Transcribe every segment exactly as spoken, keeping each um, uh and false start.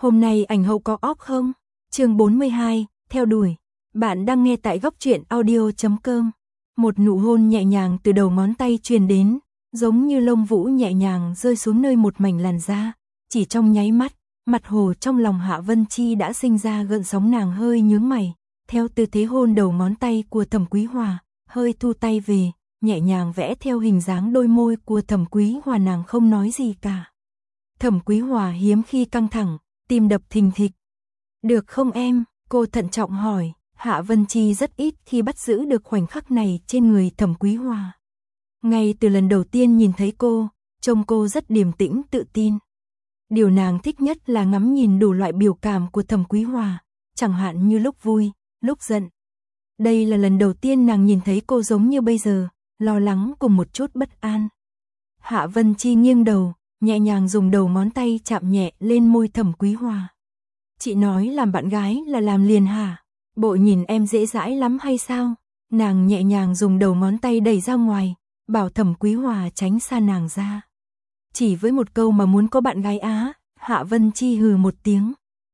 Hôm nay ảnh hậu có off không? Chương bốn mươi hai, theo đuổi. Bạn đang nghe tại góc truyện audio chấm com. Một nụ hôn nhẹ nhàng từ đầu ngón tay truyền đến, giống như lông vũ nhẹ nhàng rơi xuống nơi một mảnh làn da. Chỉ trong nháy mắt, mặt hồ trong lòng Hạ Vân Chi đã sinh ra gợn sóng, nàng hơi nhướng mày. Theo tư thế hôn đầu ngón tay của Thẩm Quý Hòa, hơi thu tay về, nhẹ nhàng vẽ theo hình dáng đôi môi của Thẩm Quý Hòa, nàng không nói gì cả. Thẩm Quý Hòa hiếm khi căng thẳng, tim đập thình thịch. Được không em? Cô thận trọng hỏi. Hạ Vân Chi rất ít khi bắt giữ được khoảnh khắc này trên người Thẩm Quý Hòa. Ngay từ lần đầu tiên nhìn thấy cô, trông cô rất điềm tĩnh tự tin. Điều nàng thích nhất là ngắm nhìn đủ loại biểu cảm của Thẩm Quý Hòa, chẳng hạn như lúc vui, lúc giận. Đây là lần đầu tiên nàng nhìn thấy cô giống như bây giờ, lo lắng cùng một chút bất an. Hạ Vân Chi nghiêng đầu, nhẹ nhàng dùng đầu ngón tay chạm nhẹ lên môi Thẩm Quý Hòa. Chị nói làm bạn gái là làm liền hả? Bộ nhìn em dễ dãi lắm hay sao? Nàng nhẹ nhàng dùng đầu ngón tay đẩy ra ngoài, bảo Thẩm Quý Hòa tránh xa nàng ra. Chỉ với một câu mà muốn có bạn gái á? Hạ Vân Chi hừ một tiếng.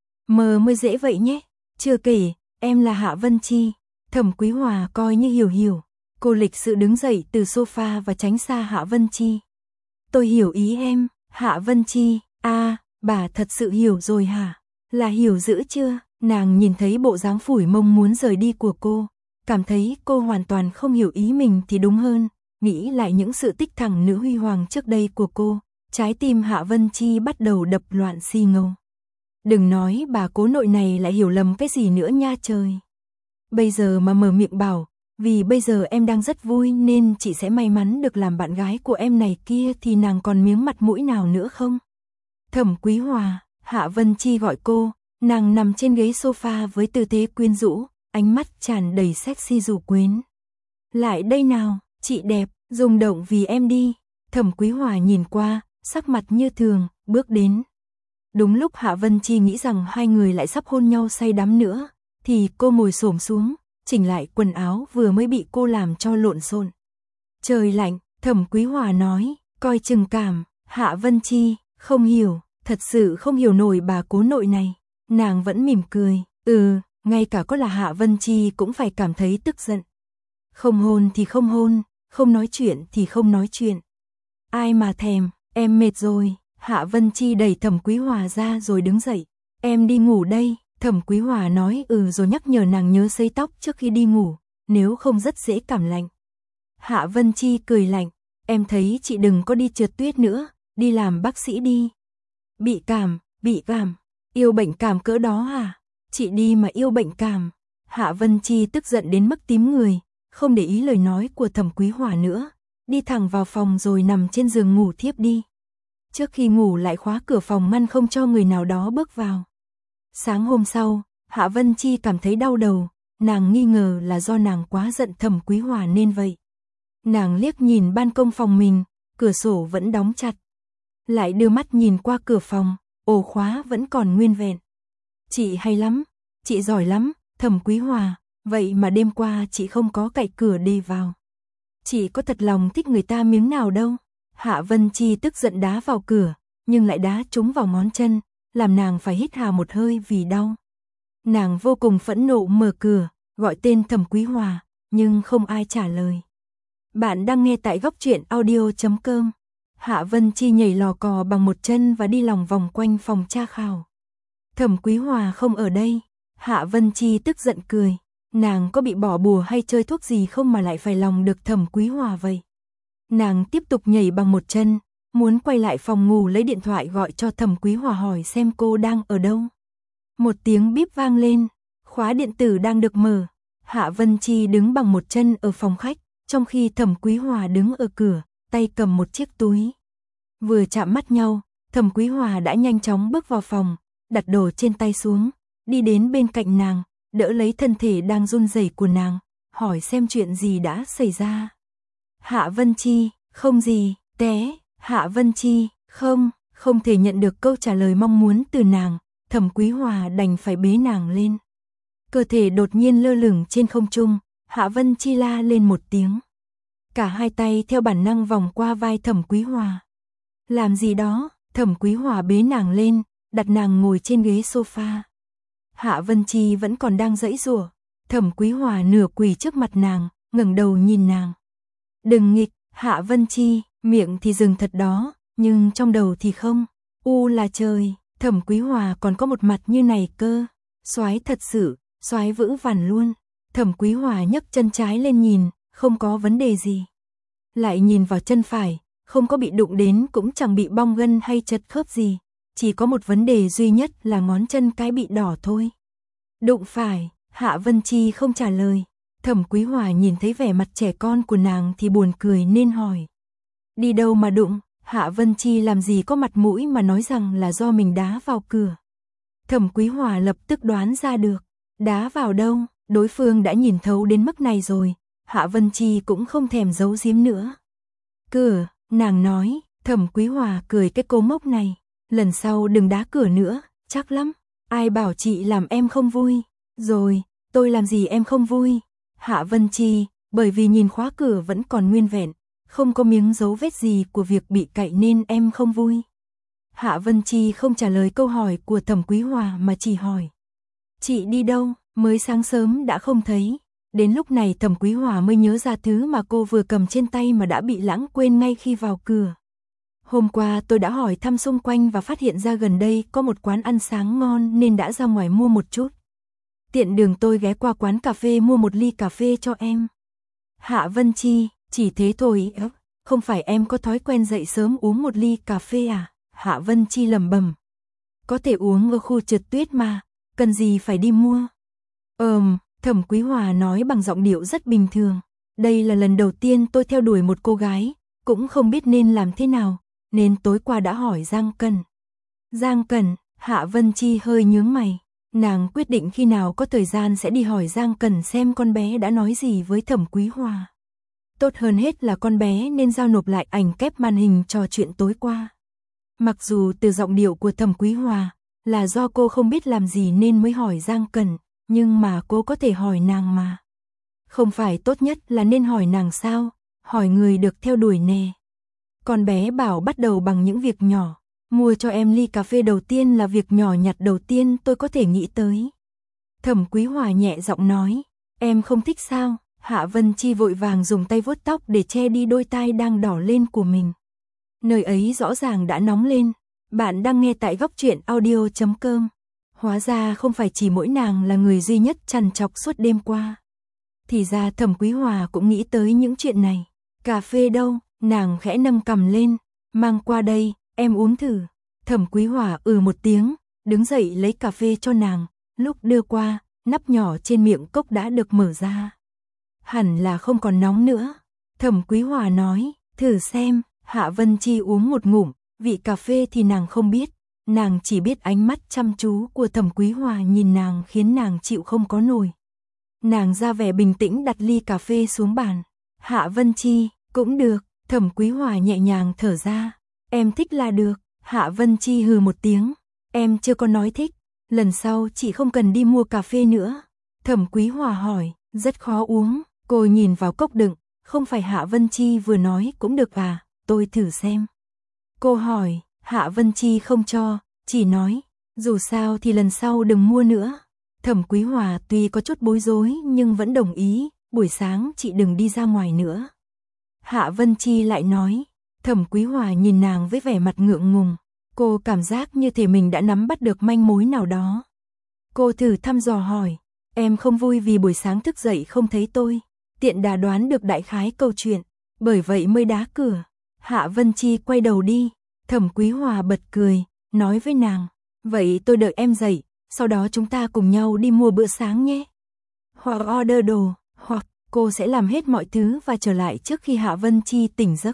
Mờ mới dễ vậy nhé. Chưa kể, em là Hạ Vân Chi. Thẩm Quý Hòa coi như hiểu hiểu. Cô lịch sự đứng dậy từ sofa và tránh xa Hạ Vân Chi. Tôi hiểu ý em. Hạ Vân Chi, a, à, bà thật sự hiểu rồi hả? Là hiểu dữ chưa? Nàng nhìn thấy bộ dáng phủi mông muốn rời đi của cô, cảm thấy cô hoàn toàn không hiểu ý mình thì đúng hơn, nghĩ lại những sự tích thẳng nữ huy hoàng trước đây của cô, trái tim Hạ Vân Chi bắt đầu đập loạn xi ngầu. Đừng nói bà cố nội này lại hiểu lầm cái gì nữa nha trời. Bây giờ mà mở miệng bảo, vì bây giờ em đang rất vui nên chị sẽ may mắn được làm bạn gái của em này kia thì nàng còn miếng mặt mũi nào nữa không? Thẩm Quý Hòa, Hạ Vân Chi gọi cô, nàng nằm trên ghế sofa với tư thế quyến rũ, ánh mắt tràn đầy sexy dù quyến. Lại đây nào, chị đẹp, rung động vì em đi. Thẩm Quý Hòa nhìn qua, sắc mặt như thường, bước đến. Đúng lúc Hạ Vân Chi nghĩ rằng hai người lại sắp hôn nhau say đắm nữa, thì cô ngồi xổm xuống, chỉnh lại quần áo vừa mới bị cô làm cho lộn xộn. Trời lạnh, Thẩm Quý Hòa nói, coi chừng cảm. Hạ Vân Chi, không hiểu, thật sự không hiểu nổi bà cố nội này. Nàng vẫn mỉm cười, ừ, ngay cả có là Hạ Vân Chi cũng phải cảm thấy tức giận. Không hôn thì không hôn, không nói chuyện thì không nói chuyện. Ai mà thèm, em mệt rồi. Hạ Vân Chi đẩy Thẩm Quý Hòa ra rồi đứng dậy. Em đi ngủ đây. Thẩm Quý Hòa nói ừ rồi nhắc nhở nàng nhớ sấy tóc trước khi đi ngủ, nếu không rất dễ cảm lạnh. Hạ Vân Chi cười lạnh, em thấy chị đừng có đi trượt tuyết nữa, đi làm bác sĩ đi. Bị cảm, bị cảm, yêu bệnh cảm cỡ đó à? Chị đi mà yêu bệnh cảm. Hạ Vân Chi tức giận đến mức tím người, không để ý lời nói của Thẩm Quý Hòa nữa, đi thẳng vào phòng rồi nằm trên giường ngủ thiếp đi. Trước khi ngủ lại khóa cửa phòng ngăn không cho người nào đó bước vào. Sáng hôm sau, Hạ Vân Chi cảm thấy đau đầu, nàng nghi ngờ là do nàng quá giận Thẩm Quý Hòa nên vậy. Nàng liếc nhìn ban công phòng mình, cửa sổ vẫn đóng chặt. Lại đưa mắt nhìn qua cửa phòng, ổ khóa vẫn còn nguyên vẹn. Chị hay lắm, chị giỏi lắm, Thẩm Quý Hòa, vậy mà đêm qua chị không có cạy cửa đi vào. Chị có thật lòng thích người ta miếng nào đâu. Hạ Vân Chi tức giận đá vào cửa, nhưng lại đá trúng vào ngón chân, làm nàng phải hít hà một hơi vì đau. Nàng vô cùng phẫn nộ mở cửa, gọi tên Thẩm Quý Hòa, nhưng không ai trả lời. Bạn đang nghe tại góc truyện audio chấm com. Hạ Vân Chi nhảy lò cò bằng một chân và đi lòng vòng quanh phòng tra khảo. Thẩm Quý Hòa không ở đây. Hạ Vân Chi tức giận cười. Nàng có bị bỏ bùa hay chơi thuốc gì không mà lại phải lòng được Thẩm Quý Hòa vậy? Nàng tiếp tục nhảy bằng một chân, muốn quay lại phòng ngủ lấy điện thoại gọi cho Thẩm Quý Hòa hỏi xem cô đang ở đâu. Một tiếng bíp vang lên, khóa điện tử đang được mở. Hạ Vân Chi đứng bằng một chân ở phòng khách, trong khi Thẩm Quý Hòa đứng ở cửa, tay cầm một chiếc túi. Vừa chạm mắt nhau, Thẩm Quý Hòa đã nhanh chóng bước vào phòng, đặt đồ trên tay xuống, đi đến bên cạnh nàng, đỡ lấy thân thể đang run rẩy của nàng, hỏi xem chuyện gì đã xảy ra. Hạ Vân Chi, không gì, té. Hạ Vân Chi, không, không thể nhận được câu trả lời mong muốn từ nàng, Thẩm Quý Hòa đành phải bế nàng lên. Cơ thể đột nhiên lơ lửng trên không trung, Hạ Vân Chi la lên một tiếng. Cả hai tay theo bản năng vòng qua vai Thẩm Quý Hòa. Làm gì đó? Thẩm Quý Hòa bế nàng lên, đặt nàng ngồi trên ghế sofa. Hạ Vân Chi vẫn còn đang giãy giụa, Thẩm Quý Hòa nửa quỳ trước mặt nàng, ngẩng đầu nhìn nàng. Đừng nghịch, Hạ Vân Chi, miệng thì dừng thật đó, nhưng trong đầu thì không. U là trời, Thẩm Quý Hòa còn có một mặt như này cơ. Soái thật sự, soái vữ vàn luôn. Thẩm Quý Hòa nhấc chân trái lên nhìn, không có vấn đề gì. Lại nhìn vào chân phải, không có bị đụng đến cũng chẳng bị bong gân hay chật khớp gì. Chỉ có một vấn đề duy nhất là ngón chân cái bị đỏ thôi. Đụng phải, Hạ Vân Chi không trả lời. Thẩm Quý Hòa nhìn thấy vẻ mặt trẻ con của nàng thì buồn cười nên hỏi. Đi đâu mà đụng? Hạ Vân Chi làm gì có mặt mũi mà nói rằng là do mình đá vào cửa. Thẩm Quý Hòa lập tức đoán ra được. Đá vào đâu? Đối phương đã nhìn thấu đến mức này rồi. Hạ Vân Chi cũng không thèm giấu giếm nữa. Cửa, nàng nói. Thẩm Quý Hòa cười cái cô mốc này. Lần sau đừng đá cửa nữa, chắc lắm. Ai bảo chị làm em không vui? Rồi, tôi làm gì em không vui? Hạ Vân Chi, bởi vì nhìn khóa cửa vẫn còn nguyên vẹn, không có miếng dấu vết gì của việc bị cạy nên em không vui. Hạ Vân Chi không trả lời câu hỏi của Thẩm Quý Hòa mà chỉ hỏi. Chị đi đâu? Mới sáng sớm đã không thấy. Đến lúc này Thẩm Quý Hòa mới nhớ ra thứ mà cô vừa cầm trên tay mà đã bị lãng quên ngay khi vào cửa. Hôm qua tôi đã hỏi thăm xung quanh và phát hiện ra gần đây có một quán ăn sáng ngon nên đã ra ngoài mua một chút. Tiện đường tôi ghé qua quán cà phê mua một ly cà phê cho em. Hạ Vân Chi, chỉ thế thôi, không phải em có thói quen dậy sớm uống một ly cà phê à? Hạ Vân Chi lẩm bẩm. Có thể uống ở khu trượt tuyết mà, cần gì phải đi mua? Ừm, Thẩm Quý Hòa nói bằng giọng điệu rất bình thường. Đây là lần đầu tiên tôi theo đuổi một cô gái, cũng không biết nên làm thế nào, nên tối qua đã hỏi Giang Cẩn. Giang Cẩn, Hạ Vân Chi hơi nhướng mày. Nàng quyết định khi nào có thời gian sẽ đi hỏi Giang Cẩn xem con bé đã nói gì với Thẩm Quý Hòa. Tốt hơn hết là con bé nên giao nộp lại ảnh kép màn hình trò chuyện tối qua. Mặc dù từ giọng điệu của Thẩm Quý Hòa là do cô không biết làm gì nên mới hỏi Giang Cẩn, nhưng mà cô có thể hỏi nàng mà. Không phải tốt nhất là nên hỏi nàng sao? Hỏi người được theo đuổi nè. Con bé bảo bắt đầu bằng những việc nhỏ. Mua cho em ly cà phê đầu tiên là việc nhỏ nhặt đầu tiên tôi có thể nghĩ tới. Thẩm Quý Hòa nhẹ giọng nói. Em không thích sao? Hạ Vân Chi vội vàng dùng tay vuốt tóc để che đi đôi tai đang đỏ lên của mình. Nơi ấy rõ ràng đã nóng lên. Bạn đang nghe tại góc truyện audio chấm com. Hóa ra không phải chỉ mỗi nàng là người duy nhất trằn trọc suốt đêm qua. Thì ra Thẩm Quý Hòa cũng nghĩ tới những chuyện này. Cà phê đâu? Nàng khẽ nâng cằm lên. Mang qua đây, em uống thử. Thẩm Quý Hòa ừ một tiếng, đứng dậy lấy cà phê cho nàng. Lúc đưa qua, nắp nhỏ trên miệng cốc đã được mở ra. Hẳn là không còn nóng nữa. Thẩm Quý Hòa nói, thử xem. Hạ Vân Chi uống một ngụm, vị cà phê thì nàng không biết. Nàng chỉ biết ánh mắt chăm chú của Thẩm Quý Hòa nhìn nàng khiến nàng chịu không có nổi. Nàng ra vẻ bình tĩnh đặt ly cà phê xuống bàn. Hạ Vân Chi, cũng được. Thẩm Quý Hòa nhẹ nhàng thở ra. Em thích là được. Hạ Vân Chi hừ một tiếng. Em chưa có nói thích. Lần sau chị không cần đi mua cà phê nữa. Thẩm Quý Hòa hỏi, rất khó uống. Cô nhìn vào cốc đựng. Không phải Hạ Vân Chi vừa nói cũng được à? Tôi thử xem. Cô hỏi, Hạ Vân Chi không cho, chỉ nói, dù sao thì lần sau đừng mua nữa. Thẩm Quý Hòa tuy có chút bối rối nhưng vẫn đồng ý, buổi sáng chị đừng đi ra ngoài nữa. Hạ Vân Chi lại nói, Thẩm Quý Hòa nhìn nàng với vẻ mặt ngượng ngùng, cô cảm giác như thể mình đã nắm bắt được manh mối nào đó. Cô thử thăm dò hỏi, em không vui vì buổi sáng thức dậy không thấy tôi, tiện đà đoán được đại khái câu chuyện, bởi vậy mới đá cửa. Hạ Vân Chi quay đầu đi, Thẩm Quý Hòa bật cười, nói với nàng, vậy tôi đợi em dậy, sau đó chúng ta cùng nhau đi mua bữa sáng nhé. Hoặc order đồ, hoặc cô sẽ làm hết mọi thứ và trở lại trước khi Hạ Vân Chi tỉnh giấc.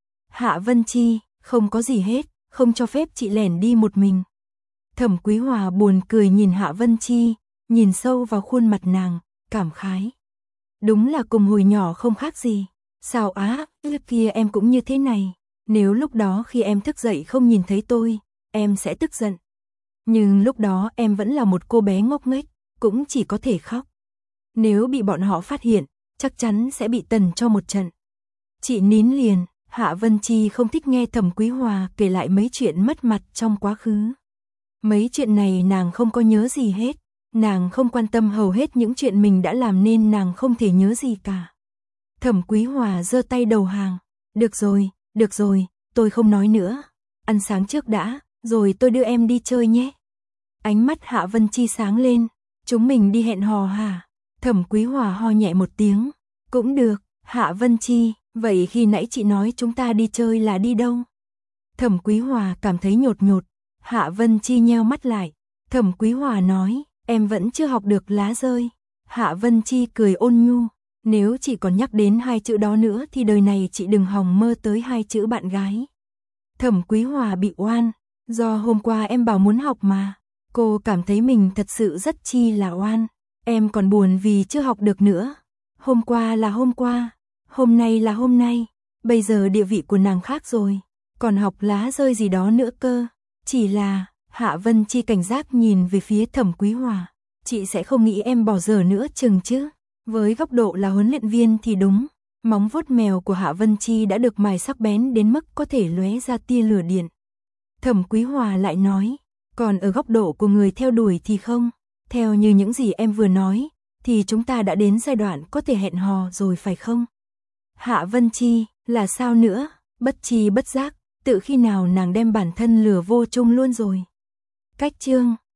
Hạ Vân Chi, không có gì hết, không cho phép chị lẻn đi một mình. Thẩm Quý Hòa buồn cười nhìn Hạ Vân Chi, nhìn sâu vào khuôn mặt nàng, cảm khái. Đúng là cùng hồi nhỏ không khác gì. Sao á, lúc kia em cũng như thế này. Nếu lúc đó khi em thức dậy không nhìn thấy tôi, em sẽ tức giận. Nhưng lúc đó em vẫn là một cô bé ngốc nghếch, cũng chỉ có thể khóc. Nếu bị bọn họ phát hiện, chắc chắn sẽ bị tần cho một trận. Chị nín liền, Hạ Vân Chi không thích nghe Thẩm Quý Hòa kể lại mấy chuyện mất mặt trong quá khứ. Mấy chuyện này nàng không có nhớ gì hết. Nàng không quan tâm hầu hết những chuyện mình đã làm nên nàng không thể nhớ gì cả. Thẩm Quý Hòa giơ tay đầu hàng. Được rồi, được rồi, tôi không nói nữa. Ăn sáng trước đã, rồi tôi đưa em đi chơi nhé. Ánh mắt Hạ Vân Chi sáng lên. Chúng mình đi hẹn hò hả? Thẩm Quý Hòa ho nhẹ một tiếng. Cũng được, Hạ Vân Chi, vậy khi nãy chị nói chúng ta đi chơi là đi đâu? Thẩm Quý Hòa cảm thấy nhột nhột. Hạ Vân Chi nheo mắt lại. Thẩm Quý Hòa nói, em vẫn chưa học được lá rơi. Hạ Vân Chi cười ôn nhu. Nếu chị còn nhắc đến hai chữ đó nữa thì đời này chị đừng hòng mơ tới hai chữ bạn gái. Thẩm Quý Hòa bị oan. Do hôm qua em bảo muốn học mà. Cô cảm thấy mình thật sự rất chi là oan. Em còn buồn vì chưa học được nữa. Hôm qua là hôm qua. Hôm nay là hôm nay. Bây giờ địa vị của nàng khác rồi. Còn học lá rơi gì đó nữa cơ. Chỉ là, Hạ Vân Chi cảnh giác nhìn về phía Thẩm Quý Hòa. Chị sẽ không nghĩ em bỏ dở nữa chừng chứ. Với góc độ là huấn luyện viên thì đúng. Móng vuốt mèo của Hạ Vân Chi đã được mài sắc bén đến mức có thể lóe ra tia lửa điện. Thẩm Quý Hòa lại nói, còn ở góc độ của người theo đuổi thì không. Theo như những gì em vừa nói, thì chúng ta đã đến giai đoạn có thể hẹn hò rồi phải không? Hạ Vân Chi, là sao nữa? Bất chi bất giác, tự khi nào nàng đem bản thân lừa vô chung luôn rồi. Cách chương